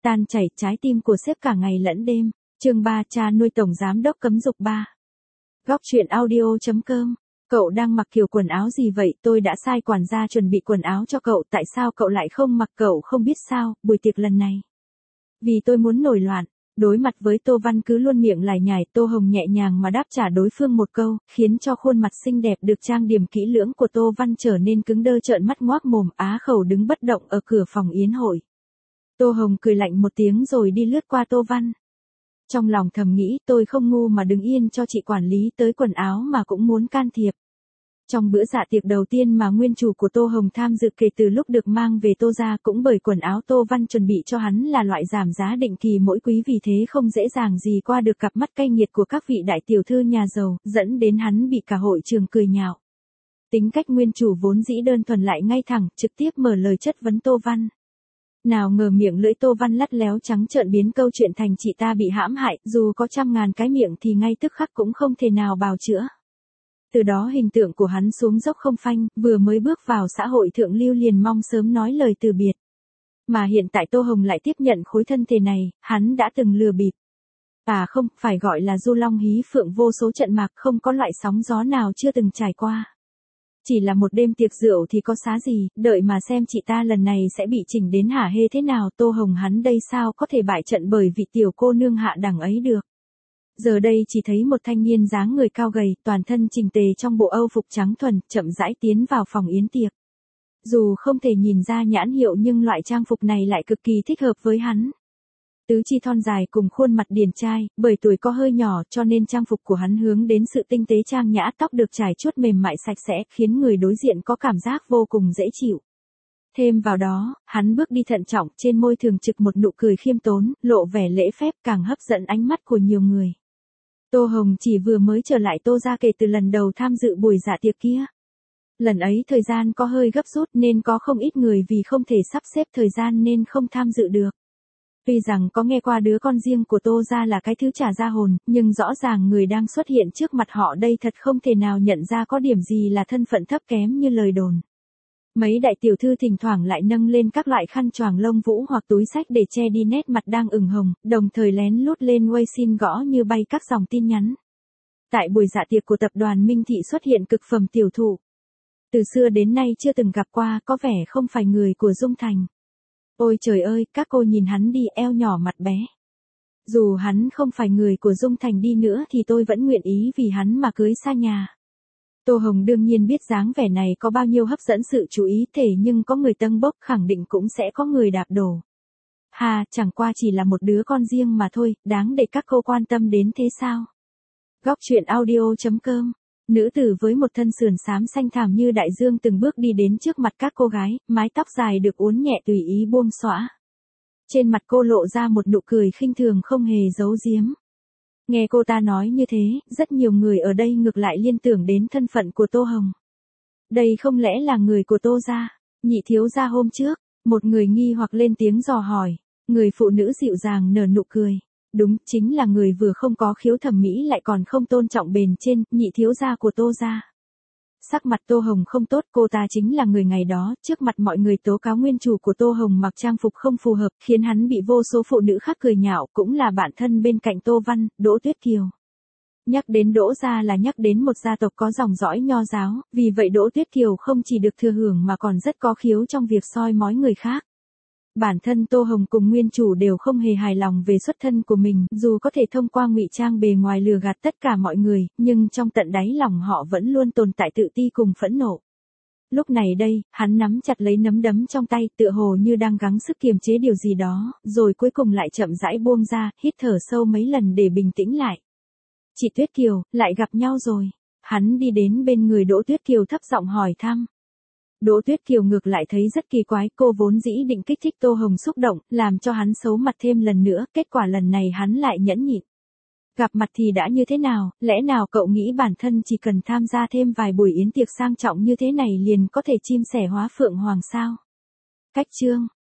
tan chảy trái tim của sếp cả ngày lẫn đêm. Chương 3, cha nuôi tổng giám đốc cấm dục 3. Góc truyện audio.com. Cậu đang mặc kiểu quần áo gì vậy? Tôi đã sai quản gia chuẩn bị quần áo cho cậu, tại sao cậu lại không mặc? Cậu không biết sao, buổi tiệc lần này. Vì tôi muốn nổi loạn. Đối mặt với Tô Văn cứ luôn miệng lải nhải, Tô Hồng nhẹ nhàng mà đáp trả đối phương một câu, khiến cho khuôn mặt xinh đẹp được trang điểm kỹ lưỡng của Tô Văn trở nên cứng đơ, trợn mắt ngoác mồm, á khẩu đứng bất động ở cửa phòng yến hội. Tô Hồng cười lạnh một tiếng rồi đi lướt qua Tô Văn. Trong lòng thầm nghĩ, tôi không ngu mà đứng yên cho chị quản lý tới quần áo mà cũng muốn can thiệp. Trong bữa dạ tiệc đầu tiên mà nguyên chủ của Tô Hồng tham dự kể từ lúc được mang về Tô gia, cũng bởi quần áo Tô Văn chuẩn bị cho hắn là loại giảm giá định kỳ mỗi quý, vì thế không dễ dàng gì qua được cặp mắt cay nghiệt của các vị đại tiểu thư nhà giàu, dẫn đến hắn bị cả hội trường cười nhạo. Tính cách nguyên chủ vốn dĩ đơn thuần lại ngay thẳng, trực tiếp mở lời chất vấn Tô Văn. Nào ngờ miệng lưỡi Tô Văn lắt léo trắng trợn biến câu chuyện thành chị ta bị hãm hại, dù có 100.000 cái miệng thì ngay tức khắc cũng không thể nào bào chữa. Từ đó hình tượng của hắn xuống dốc không phanh, vừa mới bước vào xã hội thượng lưu liền mong sớm nói lời từ biệt. Mà hiện tại Tô Hồng lại tiếp nhận khối thân thể này, hắn đã từng lừa bịp. À không, phải gọi là du long hí phượng vô số trận mạc, không có loại sóng gió nào chưa từng trải qua. Chỉ là một đêm tiệc rượu thì có xá gì, đợi mà xem chị ta lần này sẽ bị chỉnh đến hả hê thế nào. Tô Hồng hắn đây sao có thể bại trận bởi vị tiểu cô nương hạ đẳng ấy được. Giờ đây chỉ thấy một thanh niên dáng người cao gầy, toàn thân chỉnh tề trong bộ âu phục trắng thuần, chậm rãi tiến vào phòng yến tiệc. Dù không thể nhìn ra nhãn hiệu nhưng loại trang phục này lại cực kỳ thích hợp với hắn. Tứ chi thon dài cùng khuôn mặt điển trai, bởi tuổi có hơi nhỏ cho nên trang phục của hắn hướng đến sự tinh tế trang nhã, tóc được trải chuốt mềm mại sạch sẽ, khiến người đối diện có cảm giác vô cùng dễ chịu. Thêm vào đó, hắn bước đi thận trọng, trên môi thường trực một nụ cười khiêm tốn, lộ vẻ lễ phép, càng hấp dẫn ánh mắt của nhiều người. Tô Hồng chỉ vừa mới trở lại Tô gia kể từ lần đầu tham dự buổi dạ tiệc kia. Lần ấy thời gian có hơi gấp rút nên có không ít người vì không thể sắp xếp thời gian nên không tham dự được. Tuy rằng có nghe qua đứa con riêng của Tô gia là cái thứ trả ra hồn, nhưng rõ ràng người đang xuất hiện trước mặt họ đây thật không thể nào nhận ra có điểm gì là thân phận thấp kém như lời đồn. Mấy đại tiểu thư thỉnh thoảng lại nâng lên các loại khăn choàng lông vũ hoặc túi xách để che đi nét mặt đang ửng hồng, đồng thời lén lút lên Weixin gõ như bay các dòng tin nhắn. Tại buổi dạ tiệc của tập đoàn Minh Thị xuất hiện cực phẩm tiểu thụ. Từ xưa đến nay chưa từng gặp qua, có vẻ không phải người của Dung Thành. Ôi trời ơi, các cô nhìn hắn đi, eo nhỏ mặt bé. Dù hắn không phải người của Dung Thành đi nữa thì tôi vẫn nguyện ý vì hắn mà cưới xa nhà. Tô Hồng đương nhiên biết dáng vẻ này có bao nhiêu hấp dẫn sự chú ý, thế nhưng có người tâng bốc khẳng định cũng sẽ có người đạp đổ. Hà, chẳng qua chỉ là một đứa con riêng mà thôi, đáng để các cô quan tâm đến thế sao? Góc truyện audio.com. Nữ tử với một thân sườn xám xanh thẳm như đại dương từng bước đi đến trước mặt các cô gái, mái tóc dài được uốn nhẹ tùy ý buông xõa. Trên mặt cô lộ ra một nụ cười khinh thường không hề giấu giếm. Nghe cô ta nói như thế, rất nhiều người ở đây ngược lại liên tưởng đến thân phận của Tô Hồng. Đây không lẽ là người của Tô gia? Nhị thiếu gia hôm trước, một người nghi hoặc lên tiếng dò hỏi. Người phụ nữ dịu dàng nở nụ cười. Đúng, chính là người vừa không có khiếu thẩm mỹ lại còn không tôn trọng bền trên, nhị thiếu gia của Tô gia. Sắc mặt Tô Hồng không tốt, cô ta chính là người ngày đó, trước mặt mọi người tố cáo nguyên chủ của Tô Hồng mặc trang phục không phù hợp, khiến hắn bị vô số phụ nữ khác cười nhạo, cũng là bạn thân bên cạnh Tô Văn, Đỗ Tuyết Kiều. Nhắc đến Đỗ gia là nhắc đến một gia tộc có dòng dõi nho giáo, vì vậy Đỗ Tuyết Kiều không chỉ được thừa hưởng mà còn rất có khiếu trong việc soi mói người khác. Bản thân Tô Hồng cùng nguyên chủ đều không hề hài lòng về xuất thân của mình, dù có thể thông qua ngụy trang bề ngoài lừa gạt tất cả mọi người, nhưng trong tận đáy lòng họ vẫn luôn tồn tại tự ti cùng phẫn nộ. Lúc này đây, hắn nắm chặt lấy nắm đấm trong tay, tựa hồ như đang gắng sức kiềm chế điều gì đó, rồi cuối cùng lại chậm rãi buông ra, hít thở sâu mấy lần để bình tĩnh lại. Chị Tuyết Kiều, lại gặp nhau rồi. Hắn đi đến bên người Đỗ Tuyết Kiều thấp giọng hỏi thăm. Đỗ Tuyết Kiều ngược lại thấy rất kỳ quái, cô vốn dĩ định kích thích Tô Hồng xúc động, làm cho hắn xấu mặt thêm lần nữa, kết quả lần này hắn lại nhẫn nhịn. Gặp mặt thì đã như thế nào, lẽ nào cậu nghĩ bản thân chỉ cần tham gia thêm vài buổi yến tiệc sang trọng như thế này liền có thể chim sẻ hóa phượng hoàng sao? Cách chương.